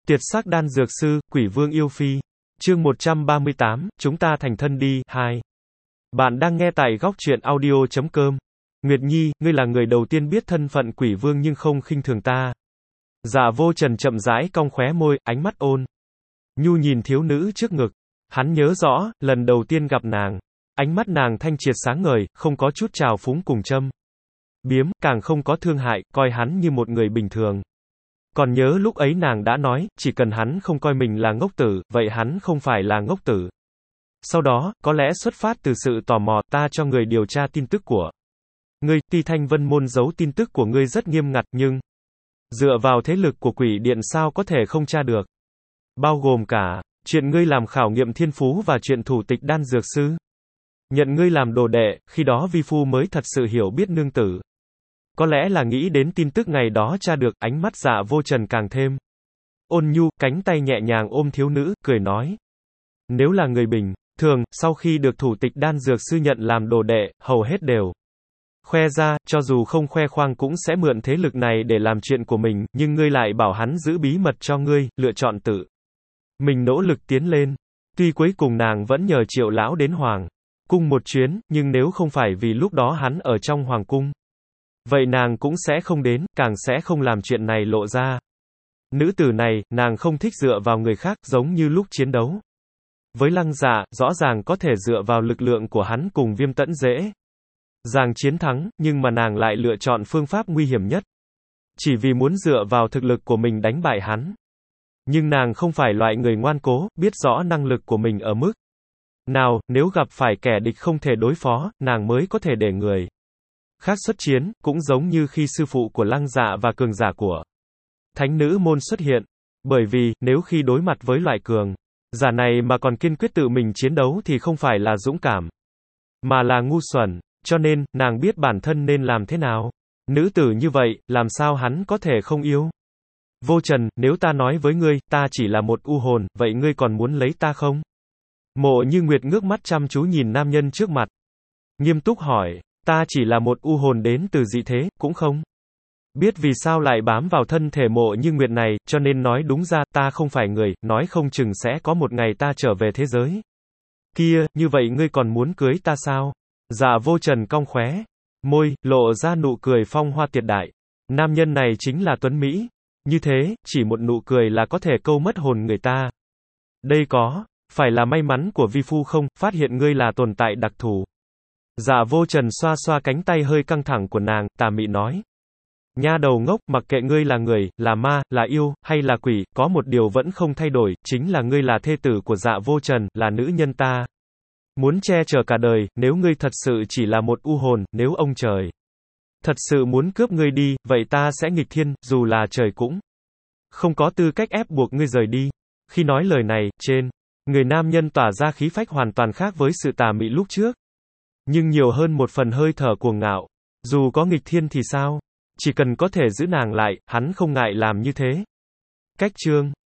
Tiệt sắc đan dược sư, quỷ vương yêu phi. Chương 138, chúng ta thành thân đi, 2. Bạn đang nghe tại góc truyện audio.com. Nguyệt Nhi, ngươi là người đầu tiên biết thân phận quỷ vương nhưng không khinh thường ta. Dạ Vô Trần chậm rãi cong khóe môi, ánh mắt ôn nhu nhìn thiếu nữ trước ngực. Hắn nhớ rõ, lần đầu tiên gặp nàng, ánh mắt nàng thanh triệt sáng ngời, không có chút trào phúng cùng châm biếm, càng không có thương hại, coi hắn như một người bình thường. Còn nhớ lúc ấy nàng đã nói, chỉ cần hắn không coi mình là ngốc tử, vậy hắn không phải là ngốc tử. Sau đó, có lẽ xuất phát từ sự tò mò, ta cho người điều tra tin tức của ngươi, Ti Thanh Vân môn giấu tin tức của ngươi rất nghiêm ngặt nhưng dựa vào thế lực của quỷ điện sao có thể không tra được. Bao gồm cả chuyện ngươi làm khảo nghiệm thiên phú và chuyện thủ tịch đan dược sư. Nhận ngươi làm đồ đệ, khi đó vi phu mới thật sự hiểu biết nương tử. Có lẽ là nghĩ đến tin tức ngày đó tra được, ánh mắt Dạ Vô Trần càng thêm ôn nhu, cánh tay nhẹ nhàng ôm thiếu nữ, cười nói. Nếu là người bình thường, sau khi được thủ tịch đan dược sư nhận làm đồ đệ, hầu hết đều khoe ra, cho dù không khoe khoang cũng sẽ mượn thế lực này để làm chuyện của mình, nhưng ngươi lại bảo hắn giữ bí mật cho ngươi, lựa chọn tự mình nỗ lực tiến lên. Tuy cuối cùng nàng vẫn nhờ Triệu lão đến Hoàng cung một chuyến, nhưng nếu không phải vì lúc đó hắn ở trong Hoàng cung, vậy nàng cũng sẽ không đến, càng sẽ không làm chuyện này lộ ra. Nữ tử này, nàng không thích dựa vào người khác, giống như lúc chiến đấu với Lăng Dạ, rõ ràng có thể dựa vào lực lượng của hắn cùng Viêm Tẫn dễ dàng chiến thắng, nhưng mà nàng lại lựa chọn phương pháp nguy hiểm nhất, chỉ vì muốn dựa vào thực lực của mình đánh bại hắn. Nhưng nàng không phải loại người ngoan cố, biết rõ năng lực của mình ở mức nào, nếu gặp phải kẻ địch không thể đối phó, nàng mới có thể để người khác xuất chiến, cũng giống như khi sư phụ của Lăng Dạ và cường giả của thánh nữ môn xuất hiện. Bởi vì, nếu khi đối mặt với loại cường giả này mà còn kiên quyết tự mình chiến đấu thì không phải là dũng cảm, mà là ngu xuẩn. Cho nên, nàng biết bản thân nên làm thế nào. Nữ tử như vậy, làm sao hắn có thể không yêu? Vô Trần, nếu ta nói với ngươi, ta chỉ là một u hồn, vậy ngươi còn muốn lấy ta không? Mộ Như Nguyệt ngước mắt chăm chú nhìn nam nhân trước mặt, nghiêm túc hỏi, ta chỉ là một u hồn đến từ dị thế, cũng không biết vì sao lại bám vào thân thể Mộ Như Nguyệt này, cho nên nói đúng ra, ta không phải người, nói không chừng sẽ có một ngày ta trở về thế giới kia, như vậy ngươi còn muốn cưới ta sao? Dạ Vô Trần cong khóe môi, lộ ra nụ cười phong hoa tuyệt đại. Nam nhân này chính là tuấn Mỹ. Như thế, chỉ một nụ cười là có thể câu mất hồn người ta. Đây có phải là may mắn của vi phu không, phát hiện ngươi là tồn tại đặc thù. Dạ Vô Trần xoa xoa cánh tay hơi căng thẳng của nàng, tà mị nói. Nha đầu ngốc, mặc kệ ngươi là người, là ma, là yêu, hay là quỷ, có một điều vẫn không thay đổi, chính là ngươi là thê tử của Dạ Vô Trần, là nữ nhân ta muốn che chở cả đời. Nếu ngươi thật sự chỉ là một u hồn, nếu ông trời thật sự muốn cướp ngươi đi, vậy ta sẽ nghịch thiên, dù là trời cũng không có tư cách ép buộc ngươi rời đi. Khi nói lời này, trên người nam nhân tỏa ra khí phách hoàn toàn khác với sự tà mị lúc trước, nhưng nhiều hơn một phần hơi thở cuồng ngạo. Dù có nghịch thiên thì sao? Chỉ cần có thể giữ nàng lại, hắn không ngại làm như thế. Cách chương